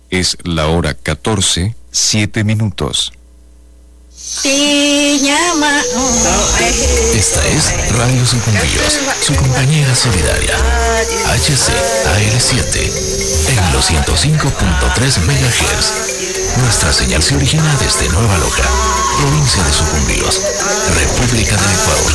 Es la hora 14:07. Esta es Radio Sucumbíos, su compañera solidaria. HCAL7 en los 105.3 MHz. Nuestra señal se origina desde Nueva Loja, provincia de Sucumbíos, República del Ecuador.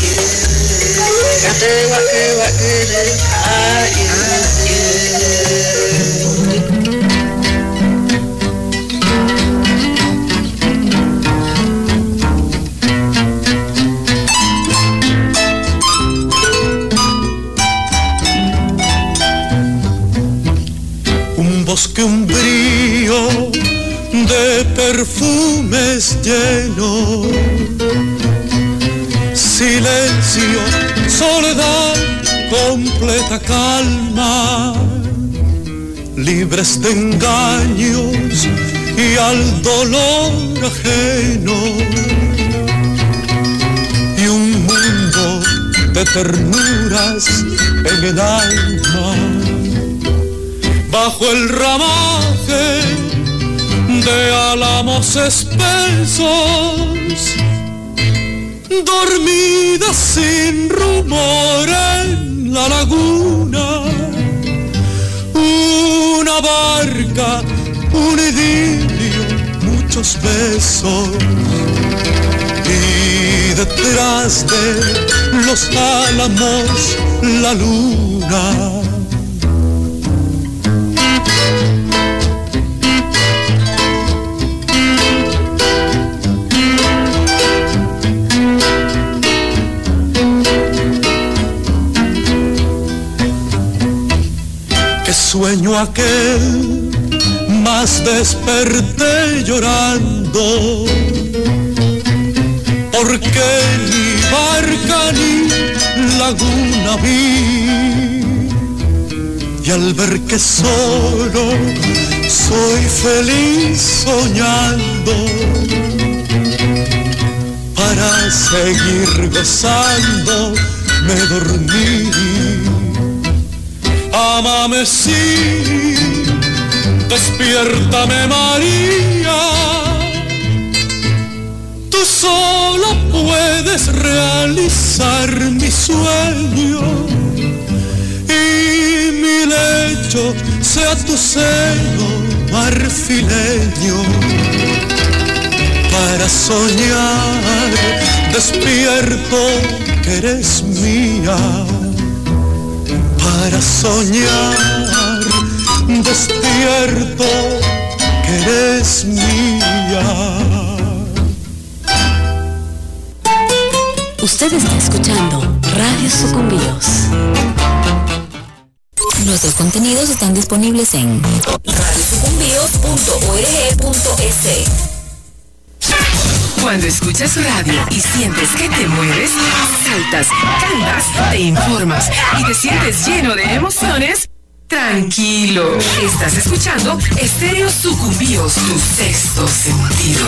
Un bosque umbrío de perfumes lleno, silencio, soledad, completa calma, libres de engaños y al dolor ajeno, y un mundo de ternuras en el alma. Bajo el ramaje de álamos espesos, dormida sin rumor en la laguna, una barca, un idilio, muchos besos, y detrás de los álamos la luna. Sueño aquel, más desperté llorando, porque ni barca ni laguna vi, y al ver que solo soy feliz soñando, para seguir gozando me dormí. Ámame sí, despiértame María, tú solo puedes realizar mi sueño, y mi lecho sea tu seno marfileño, para soñar despierto que eres mía. Para soñar despierto que eres mía. Usted está escuchando Radio Sucumbíos. Nuestros contenidos están disponibles en radiosucumbíos.org.es. Cuando escuchas radio y sientes que te mueves, saltas, cantas, te informas y te sientes lleno de emociones, tranquilo. Estás escuchando Estéreo Sucumbíos, tu sexto sentido.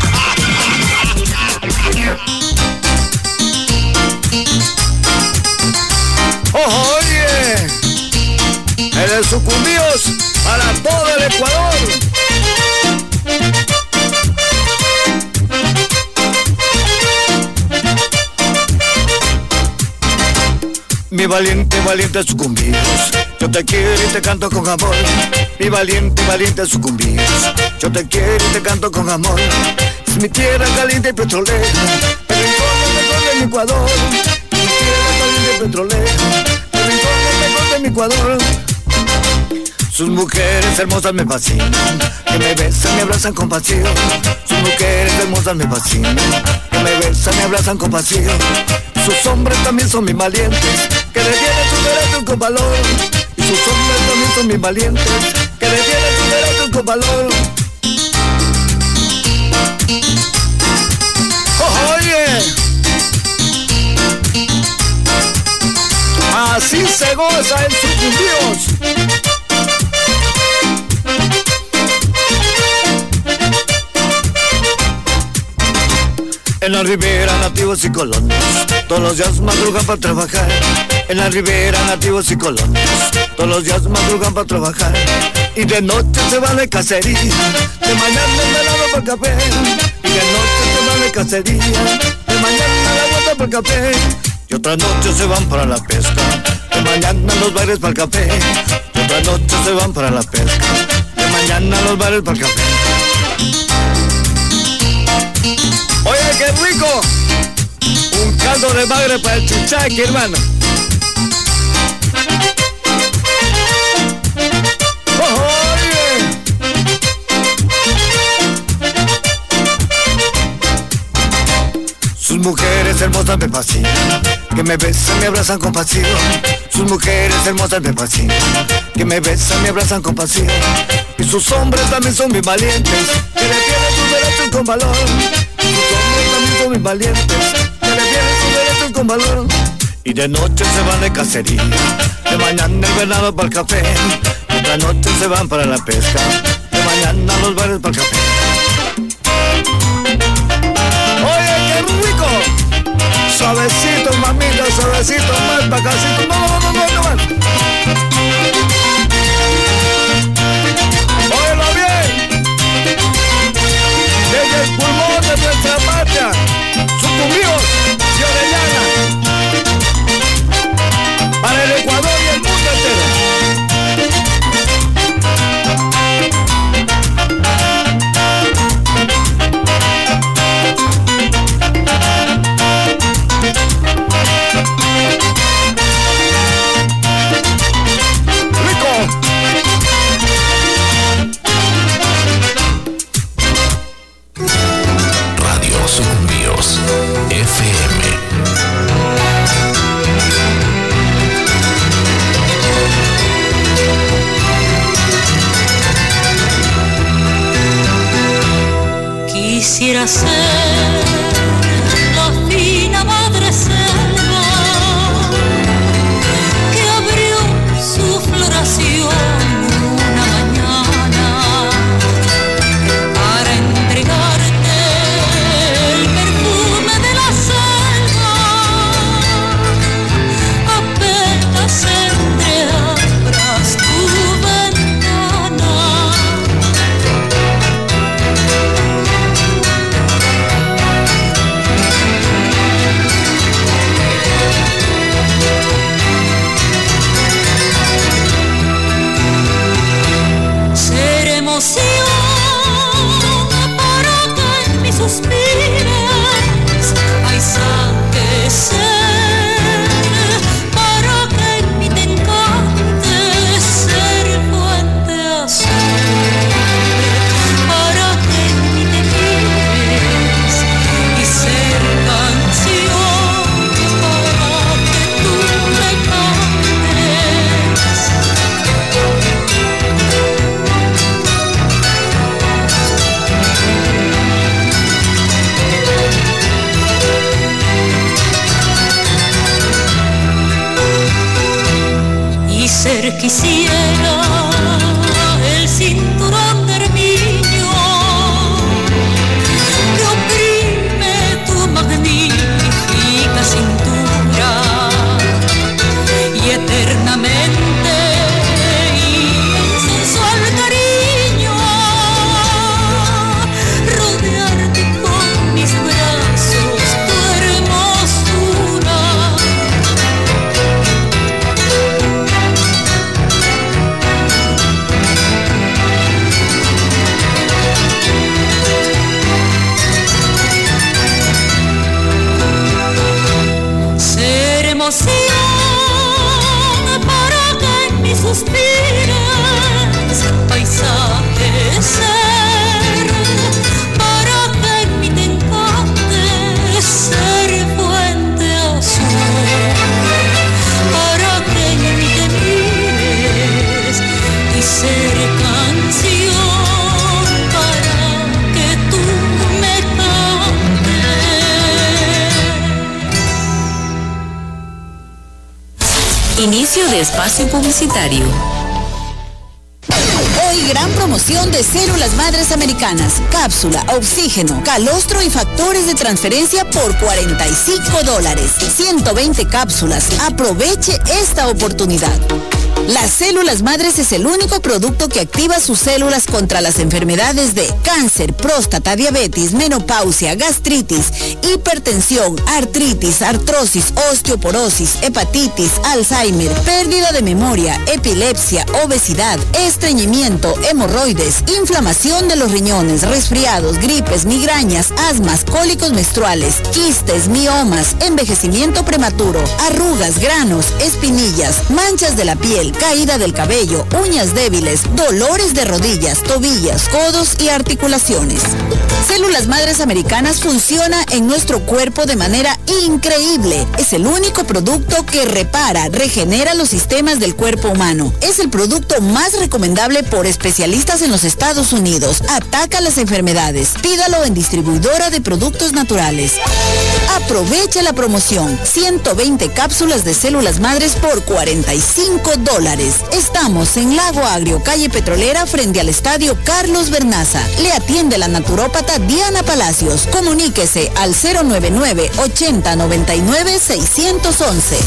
Oye, el Sucumbíos para todo el Ecuador. Mi valiente, valiente Sucumbíos, yo te quiero y te canto con amor. Mi valiente, valiente Sucumbíos, yo te quiero y te canto con amor. Es mi tierra caliente y petrolera, el rincón mejor de mi Ecuador. Mi tierra caliente y petrolera, el rincón mejor de mi Ecuador. Sus mujeres hermosas me fascinan, que me besan, me abrazan con pasión. Sus mujeres hermosas me fascinan, que me besan, me abrazan con pasión. Sus hombres también son mis valientes, que defienden sus derechos con valor. Y sus hombres también son mis valientes, que defienden sus derechos con valor. Oye, así se goza en Sucumbíos. En la ribera nativos y colonos, todos los días madrugan para trabajar. En la ribera nativos y colonos, todos los días madrugan para trabajar. y de noche se van de cacería, de mañana el velado por café, y de noche se van de cacería, de mañana la vuelta por café, y otra noche se van para la pesca, de mañana los bares para el café, y otra noche se van para la pesca, de mañana los bares para el café. Oye, qué rico, un caldo de bagre para el chuchaqui, hermano. Sus mujeres hermosas me fascinan, que me besan, me abrazan con pasión. Sus mujeres hermosas me fascinan, que me besan, me abrazan con pasión. Y sus hombres también son muy valientes, que defienden sus derechos con valor. Sus hombres también son muy valientes, que defienden sus derechos con valor. Y de noche se van de cacería, de mañana el venado para el café, y otra noche se van para la pesca, de mañana los bares para el café. Oye, qué rico, suavecito, mamita, suavecito, más pacacito, no. Óyelo bien, desde el pulmón de nuestra patria, Sucumbíos y Orellana, para el Ecuador y el mundo entero. Quisiera ser la fina madre selva que abrió su floración una mañana para entregarte el perfume de la selva. Apenas entreabras tu ventana, para que en mis suspiros paisaje ser, para que en mí te encante ser fuente azul, para que en mí te mires y ser canción, para que tú me cantes. Y ser quisiera el cinturón de armiño que oprime tu magnífica cintura y eternamente y en sensual cariño rodearte con mis brazos tu hermosura. Ser emoción para que en mis suspiros paisaje ser, para que en mí te encante ser fuente azul, para que en mí te mires y ser canción, para que tú me cantes. Inicio de espacio publicitario. Hoy gran promoción de células madres americanas, cápsula, oxígeno, calostro y factores de transferencia por $45. 120 cápsulas. Aproveche esta oportunidad. Las células madres es el único producto que activa sus células contra las enfermedades de cáncer, próstata, diabetes, menopausia, gastritis, hipertensión, artritis, artrosis, osteoporosis, hepatitis, Alzheimer, pérdida de memoria, epilepsia, obesidad, estreñimiento, hemorroides, inflamación de los riñones, resfriados, gripes, migrañas, asmas, cólicos menstruales, quistes, miomas, envejecimiento prematuro, arrugas, granos, espinillas, manchas de la piel, caída del cabello, uñas débiles, dolores de rodillas, tobillas, codos y articulaciones. Células Madres Americanas funciona en nuestro cuerpo de manera increíble. Es el único producto que repara, regenera los sistemas del cuerpo humano. Es el producto más recomendable por especialistas en los Estados Unidos. Ataca las enfermedades. Pídalo en distribuidora de productos naturales. Aproveche la promoción. 120 cápsulas de células madres por $45. Estamos en Lago Agrio, calle Petrolera, frente al estadio Carlos Bernaza. Le atiende la naturópata Diana Palacios. Comuníquese al 099-8099-611.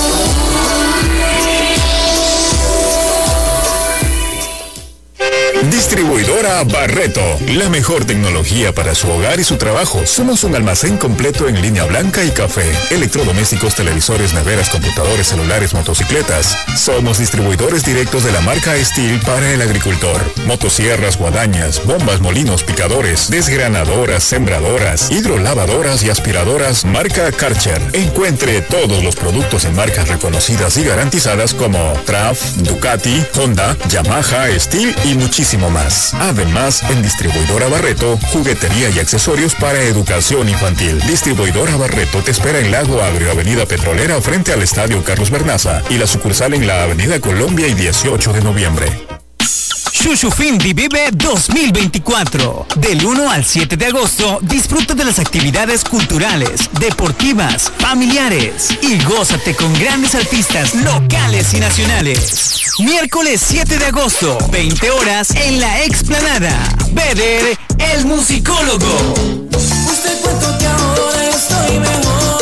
Distribuidora Barreto, la mejor tecnología para su hogar y su trabajo. Somos un almacén completo en línea blanca y café, electrodomésticos, televisores, neveras, computadores, celulares, motocicletas. Somos distribuidores directos de la marca Steel para el agricultor. Motosierras, guadañas, bombas, molinos, picadores, desgranadoras, sembradoras, hidrolavadoras y aspiradoras marca Karcher. Encuentre todos los productos en marcas reconocidas y garantizadas como Traf, Ducati, Honda, Yamaha, Steel y muchísimo más. Además, en Distribuidora Barreto, juguetería y accesorios para educación infantil. Distribuidora Barreto te espera en Lago Agrio, Avenida Petrolera, frente al Estadio Carlos Bernaza, y la sucursal en la Avenida Colombia y 18 de noviembre. Shushufindi Vive 2024. Del 1 al 7 de agosto, disfruta de las actividades culturales, deportivas, familiares y gózate con grandes artistas locales y nacionales. Miércoles 7 de agosto, 20 horas en la Explanada. Beder, el musicólogo. Usted cuento que ahora estoy mejor.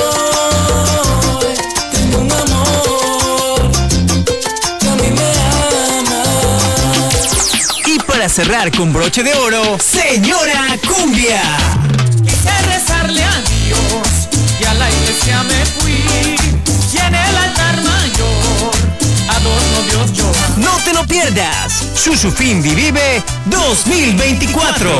Tengo un amor que a mí me ama. Y para cerrar con broche de oro, Señora Cumbia. Quise rezarle a Dios y a la iglesia me fui. Y en el altar mayor a dos novios yo. No te lo pierdas. Shushufindi Vive 2024.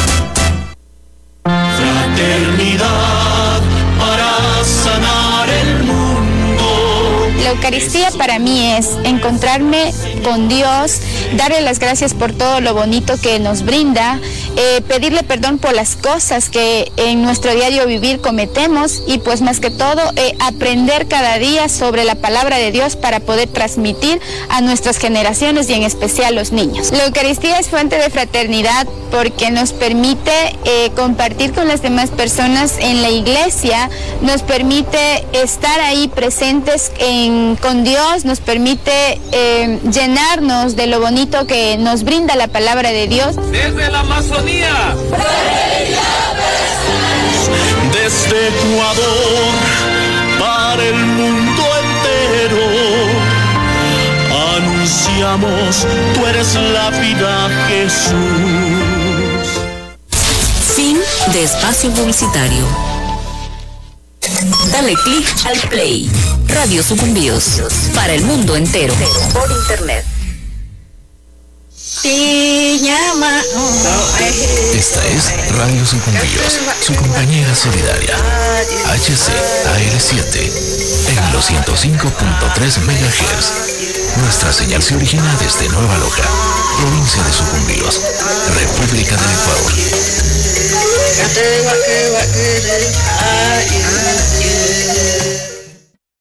Fraternidad para sanar el mundo. La Eucaristía para mí es encontrarme con Dios, darle las gracias por todo lo bonito que nos brinda, pedirle perdón por las cosas que en nuestro diario vivir cometemos y pues más que todo aprender cada día sobre la palabra de Dios para poder transmitir a nuestras generaciones y en especial los niños. La Eucaristía es fuente de fraternidad porque nos permite compartir con las demás personas en la iglesia, nos permite estar ahí presentes con Dios, nos permite llenarnos de lo bonito que nos brinda la palabra de Dios. Desde la Amazonía, Desde Ecuador para el mundo entero, anunciamos, tú eres la vida, Jesús. Fin de espacio publicitario. Dale clic al play. Radio Sucumbíos. Para el mundo entero. Por internet. Esta es Radio Sucumbíos, su compañera solidaria. HCAL7 en los 105.3 MHz. Nuestra señal se origina desde Nueva Loja, provincia de Sucumbíos, República del Ecuador.